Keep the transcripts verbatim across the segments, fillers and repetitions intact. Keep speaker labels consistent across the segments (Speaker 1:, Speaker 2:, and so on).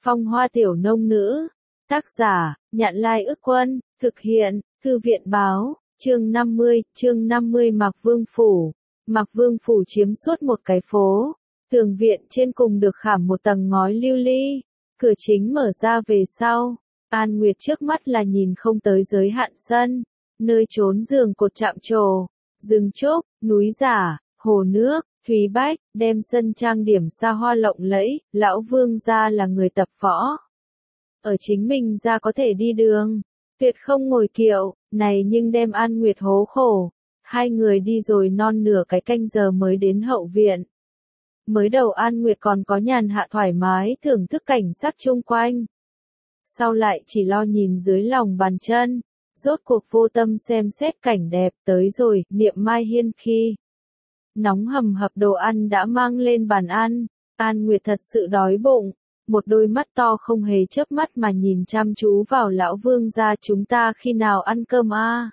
Speaker 1: Phong hoa tiểu nông nữ. Tác giả, Nhạn Lai Ức Quân, thực hiện, Thư viện báo, chương năm mươi, chương năm mươi Mạc Vương Phủ. Mạc Vương Phủ chiếm suốt một cái phố, tường viện trên cùng được khảm một tầng ngói lưu ly, cửa chính mở ra về sau. An Nguyệt trước mắt là nhìn không tới giới hạn sân, nơi trốn giường cột chạm trổ, rừng trúc, núi giả, hồ nước, thủy bách, đem sân trang điểm xa hoa lộng lẫy. Lão Vương gia là người tập võ, ở chính mình ra có thể đi đường, tuyệt không ngồi kiệu, này nhưng đem An Nguyệt hố khổ. Hai người đi rồi non nửa cái canh giờ mới đến hậu viện. Mới đầu An Nguyệt còn có nhàn hạ thoải mái thưởng thức cảnh sắc chung quanh. Sau lại chỉ lo nhìn dưới lòng bàn chân, rốt cuộc vô tâm xem xét cảnh đẹp. Tới rồi, niệm mai hiên khi nóng hầm hập đồ ăn đã mang lên bàn ăn. An Nguyệt thật sự đói bụng, một đôi mắt to không hề chớp mắt mà nhìn chăm chú vào lão Vương gia. Chúng ta khi nào ăn cơm a? À?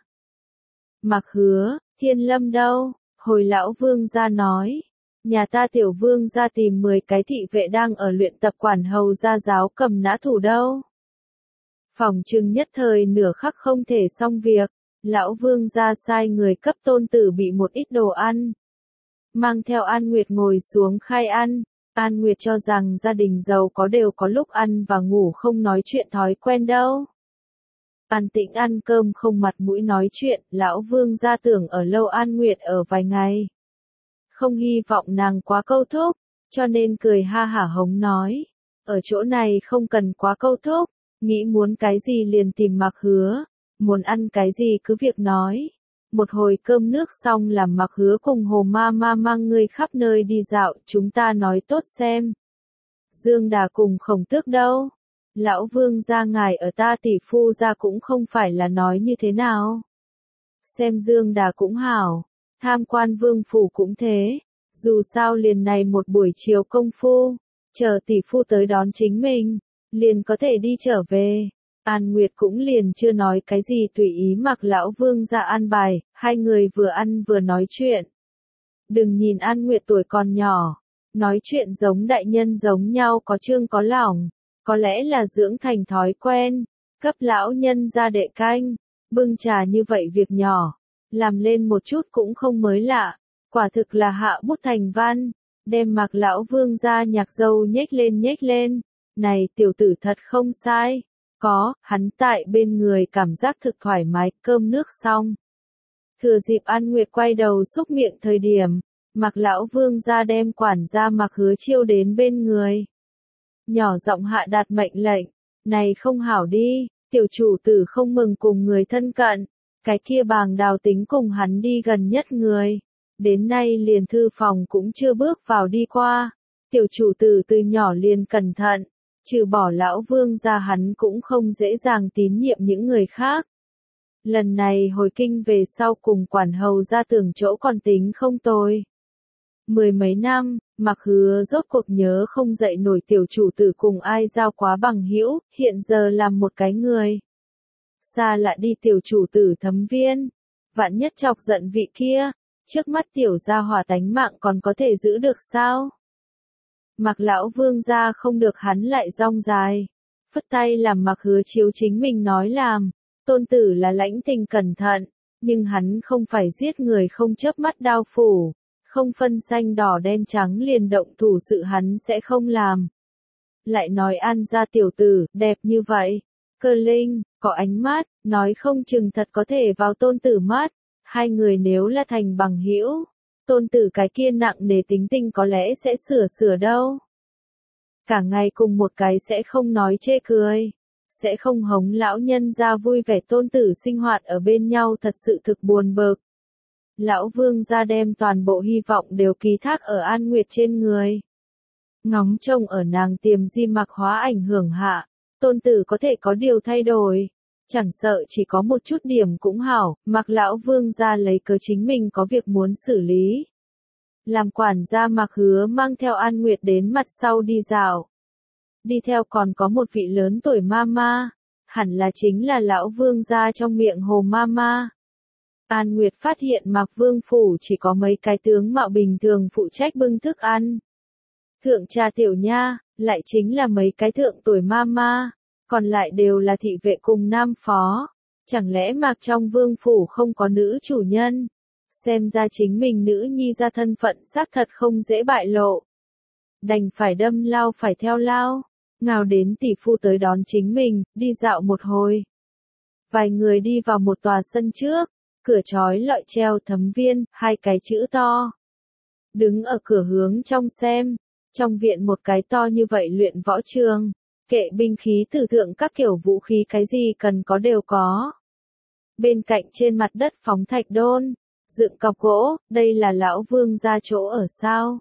Speaker 1: Mạc Hứa, Thiên Lâm đâu? Hồi lão Vương gia nói, nhà ta tiểu vương gia tìm mười cái thị vệ đang ở luyện tập quản hầu gia giáo cầm nã thủ đâu. Phòng trừng nhất thời nửa khắc không thể xong việc, lão Vương gia sai người cấp tôn tử bị một ít đồ ăn. Mang theo An Nguyệt ngồi xuống khai ăn. An Nguyệt cho rằng gia đình giàu có đều có lúc ăn và ngủ không nói chuyện thói quen đâu. An tĩnh ăn cơm không mặt mũi nói chuyện, lão Vương gia tưởng ở lâu An Nguyệt ở vài ngày. Không hy vọng nàng quá câu thúc, cho nên cười ha hả hống nói. Ở chỗ này không cần quá câu thúc, nghĩ muốn cái gì liền tìm Mạc Hứa, muốn ăn cái gì cứ việc nói. Một hồi cơm nước xong làm Mạc Hứa cùng Hồ Ma Ma mang người khắp nơi đi dạo, chúng ta nói tốt xem. Dương Đà cùng Khổng Tước đâu? Lão Vương gia ngài ở ta tỷ phu gia cũng không phải là nói như thế nào. Xem Dương Đà cũng hảo, tham quan vương phủ cũng thế, dù sao liền này một buổi chiều công phu, chờ tỷ phu tới đón chính mình, liền có thể đi trở về. An Nguyệt cũng liền chưa nói cái gì tùy ý mặc lão Vương gia an bài, hai người vừa ăn vừa nói chuyện. Đừng nhìn An Nguyệt tuổi còn nhỏ, nói chuyện giống đại nhân giống nhau có chương có lỏng. Có lẽ là dưỡng thành thói quen, cấp lão nhân ra đệ canh, bưng trà như vậy việc nhỏ, làm lên một chút cũng không mới lạ, quả thực là hạ bút thành văn, đem Mạc lão Vương gia nhạc dâu nhếch lên nhếch lên, này tiểu tử thật không sai, có, hắn tại bên người cảm giác thực thoải mái. Cơm nước xong, thừa dịp An Nguyệt quay đầu xúc miệng thời điểm, Mạc lão Vương gia đem quản gia Mạc Hứa chiêu đến bên người. Nhỏ giọng hạ đạt mệnh lệnh, này không hảo đi, tiểu chủ tử không mừng cùng người thân cận, cái kia Bàng Đào tính cùng hắn đi gần nhất người, đến nay liền thư phòng cũng chưa bước vào đi qua, tiểu chủ tử từ nhỏ liền cẩn thận, trừ bỏ lão Vương gia hắn cũng không dễ dàng tín nhiệm những người khác. Lần này hồi kinh về sau cùng quản hầu ra tưởng chỗ còn tính không tồi. Mười mấy năm, Mạc Hứa rốt cuộc nhớ không dậy nổi tiểu chủ tử cùng ai giao quá bằng hữu, hiện giờ làm một cái người. Xa lạ đi tiểu chủ tử Thấm Viên, vạn nhất chọc giận vị kia, trước mắt tiểu gia hỏa tánh mạng còn có thể giữ được sao? Mạc lão Vương gia không được hắn lại rong dài, phất tay làm Mạc Hứa chiếu chính mình nói làm, tôn tử là lãnh tình cẩn thận, nhưng hắn không phải giết người không chớp mắt đao phủ. Không phân xanh đỏ đen trắng liền động thủ sự hắn sẽ không làm. Lại nói An gia tiểu tử, đẹp như vậy, cơ linh, có ánh mắt, nói không chừng thật có thể vào tôn tử mắt. Hai người nếu là thành bằng hữu, tôn tử cái kia nặng nề tính tình có lẽ sẽ sửa sửa đâu. Cả ngày cùng một cái sẽ không nói chê cười, sẽ không hống lão nhân ra vui vẻ. Tôn tử sinh hoạt ở bên nhau thật sự thực buồn bực. Lão Vương gia đem toàn bộ hy vọng đều ký thác ở An Nguyệt trên người. Ngóng trông ở nàng tiềm di Mạc hóa ảnh hưởng hạ, tôn tử có thể có điều thay đổi. Chẳng sợ chỉ có một chút điểm cũng hảo, Mạc lão Vương gia lấy cớ chính mình có việc muốn xử lý. Làm quản gia Mạc Hứa mang theo An Nguyệt đến mặt sau đi dạo. Đi theo còn có một vị lớn tuổi mama, hẳn là chính là lão Vương gia trong miệng Hồ Mama. An Nguyệt phát hiện Mạc Vương phủ chỉ có mấy cái tướng mạo bình thường phụ trách bưng thức ăn. Thượng trà tiểu nha, lại chính là mấy cái thượng tuổi ma ma, còn lại đều là thị vệ cùng nam phó. Chẳng lẽ Mạc trong vương phủ không có nữ chủ nhân? Xem ra chính mình nữ nhi ra thân phận xác thật không dễ bại lộ. Đành phải đâm lao phải theo lao, ngào đến tỷ phu tới đón chính mình, đi dạo một hồi. Vài người đi vào một tòa sân trước, cửa trói lọi treo Thấm Viên, hai cái chữ to. Đứng ở cửa hướng trong xem, trong viện một cái to như vậy luyện võ trường, kệ binh khí tử thượng các kiểu vũ khí cái gì cần có đều có. Bên cạnh trên mặt đất phóng thạch đôn, dựng cọc gỗ, đây là lão vương gia chỗ ở sao.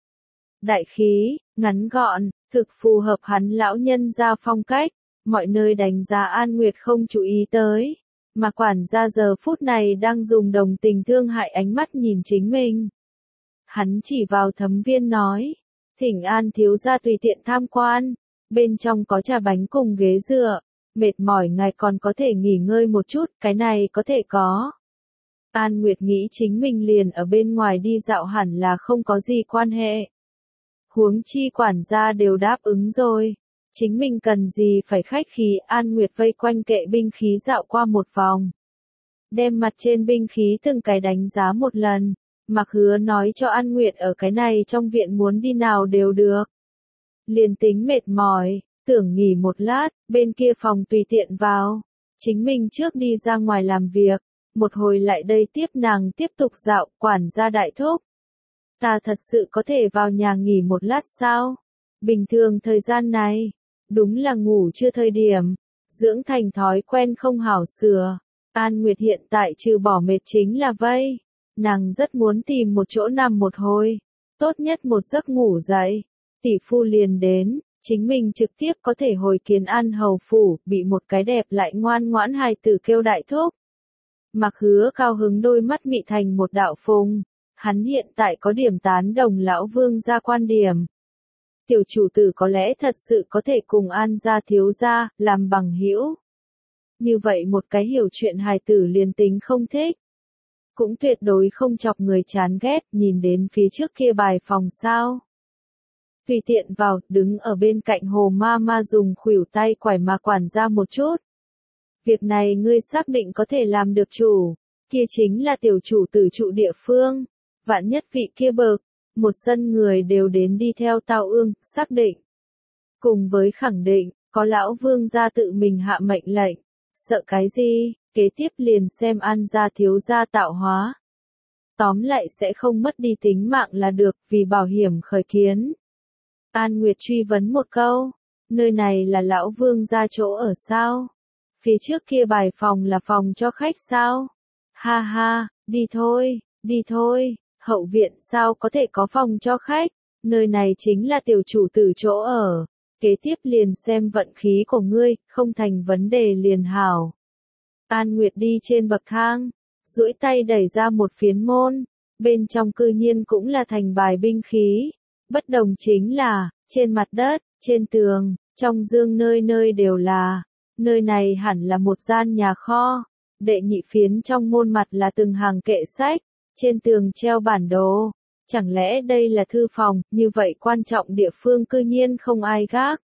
Speaker 1: Đại khí, ngắn gọn, thực phù hợp hắn lão nhân gia phong cách, mọi nơi đánh giá An Nguyệt không chú ý tới, mà quản gia giờ phút này đang dùng đồng tình thương hại ánh mắt nhìn chính mình. Hắn chỉ vào Thấm Viên nói, thỉnh An thiếu gia tùy tiện tham quan, bên trong có trà bánh cùng ghế dựa, mệt mỏi ngài còn có thể nghỉ ngơi một chút, cái này có thể có. An Nguyệt nghĩ chính mình liền ở bên ngoài đi dạo hẳn là không có gì quan hệ. Huống chi quản gia đều đáp ứng rồi, chính mình cần gì phải khách khí. An Nguyệt vây quanh kệ binh khí dạo qua một vòng, đem mặt trên binh khí từng cái đánh giá một lần. Mặc Hứa nói cho An Nguyệt ở cái này trong viện muốn đi nào đều được. Liền tính mệt mỏi, tưởng nghỉ một lát, bên kia phòng tùy tiện vào. Chính mình trước đi ra ngoài làm việc, một hồi lại đây tiếp nàng tiếp tục dạo. Quản gia đại thúc, ta thật sự có thể vào nhà nghỉ một lát sao? Bình thường thời gian này, đúng là ngủ chưa thời điểm, dưỡng thành thói quen không hảo sửa. An Nguyệt hiện tại trừ bỏ mệt chính là vây. Nàng rất muốn tìm một chỗ nằm một hồi, tốt nhất một giấc ngủ dậy, tỷ phu liền đến, chính mình trực tiếp có thể hồi kiến An hầu phủ, bị một cái đẹp lại ngoan ngoãn hài tử kêu đại thúc. Mặc Hứa cao hứng đôi mắt mị thành một đạo phùng, hắn hiện tại có điểm tán đồng lão vương gia quan điểm. Tiểu chủ tử có lẽ thật sự có thể cùng An gia thiếu gia, làm bằng hữu. Như vậy một cái hiểu chuyện hài tử liền tính không thích. Cũng tuyệt đối không chọc người chán ghét, nhìn đến phía trước kia bài phòng sao. Tùy tiện vào, đứng ở bên cạnh hồ ma ma dùng khuỷu tay quải mà quản gia một chút. Việc này ngươi xác định có thể làm được chủ, kia chính là tiểu chủ tử trụ địa phương. Vạn nhất vị kia bực, một sân người đều đến đi theo tao ương, xác định. Cùng với khẳng định, có lão vương gia tự mình hạ mệnh lệnh, sợ cái gì? Kế tiếp liền xem An gia thiếu gia tạo hóa. Tóm lại sẽ không mất đi tính mạng là được, vì bảo hiểm khởi kiến. An Nguyệt truy vấn một câu, nơi này là lão vương gia chỗ ở sao? Phía trước kia bài phòng là phòng cho khách sao? Ha ha, đi thôi, đi thôi, hậu viện sao có thể có phòng cho khách? Nơi này chính là tiểu chủ tử chỗ ở. Kế tiếp liền xem vận khí của ngươi, không thành vấn đề liền hảo. An Nguyệt đi trên bậc thang, duỗi tay đẩy ra một phiến môn, bên trong cư nhiên cũng là thành bài binh khí. Bất đồng chính là, trên mặt đất, trên tường, trong dương nơi nơi đều là, nơi này hẳn là một gian nhà kho. Đệ nhị phiến trong môn mặt là từng hàng kệ sách, trên tường treo bản đồ. Chẳng lẽ đây là thư phòng, như vậy quan trọng địa phương cư nhiên không ai gác.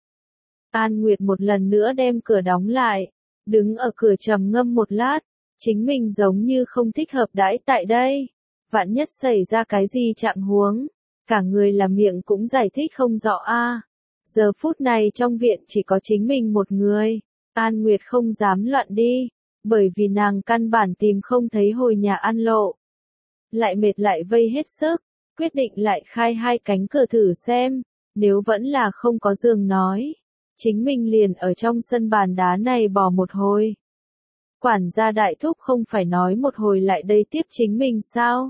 Speaker 1: An Nguyệt một lần nữa đem cửa đóng lại. Đứng ở cửa trầm ngâm một lát, chính mình giống như không thích hợp đãi tại đây. Vạn nhất xảy ra cái gì trạng huống, cả người làm miệng cũng giải thích không rõ a. Giờ phút này trong viện chỉ có chính mình một người, An Nguyệt không dám loạn đi, bởi vì nàng căn bản tìm không thấy hồi nhà ăn lộ. Lại mệt lại vây hết sức, quyết định lại khai hai cánh cửa thử xem, nếu vẫn là không có giường nói. Chính mình liền ở trong sân bàn đá này bò một hồi. Quản gia đại thúc không phải nói một hồi lại đây tiếp chính mình sao?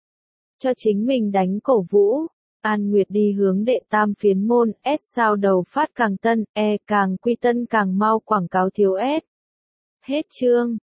Speaker 1: Cho chính mình đánh cổ vũ. An Nguyệt đi hướng đệ tam phiến môn, S sao đầu phát càng tân, E càng quy tân càng mau quảng cáo thiếu S. Hết chương.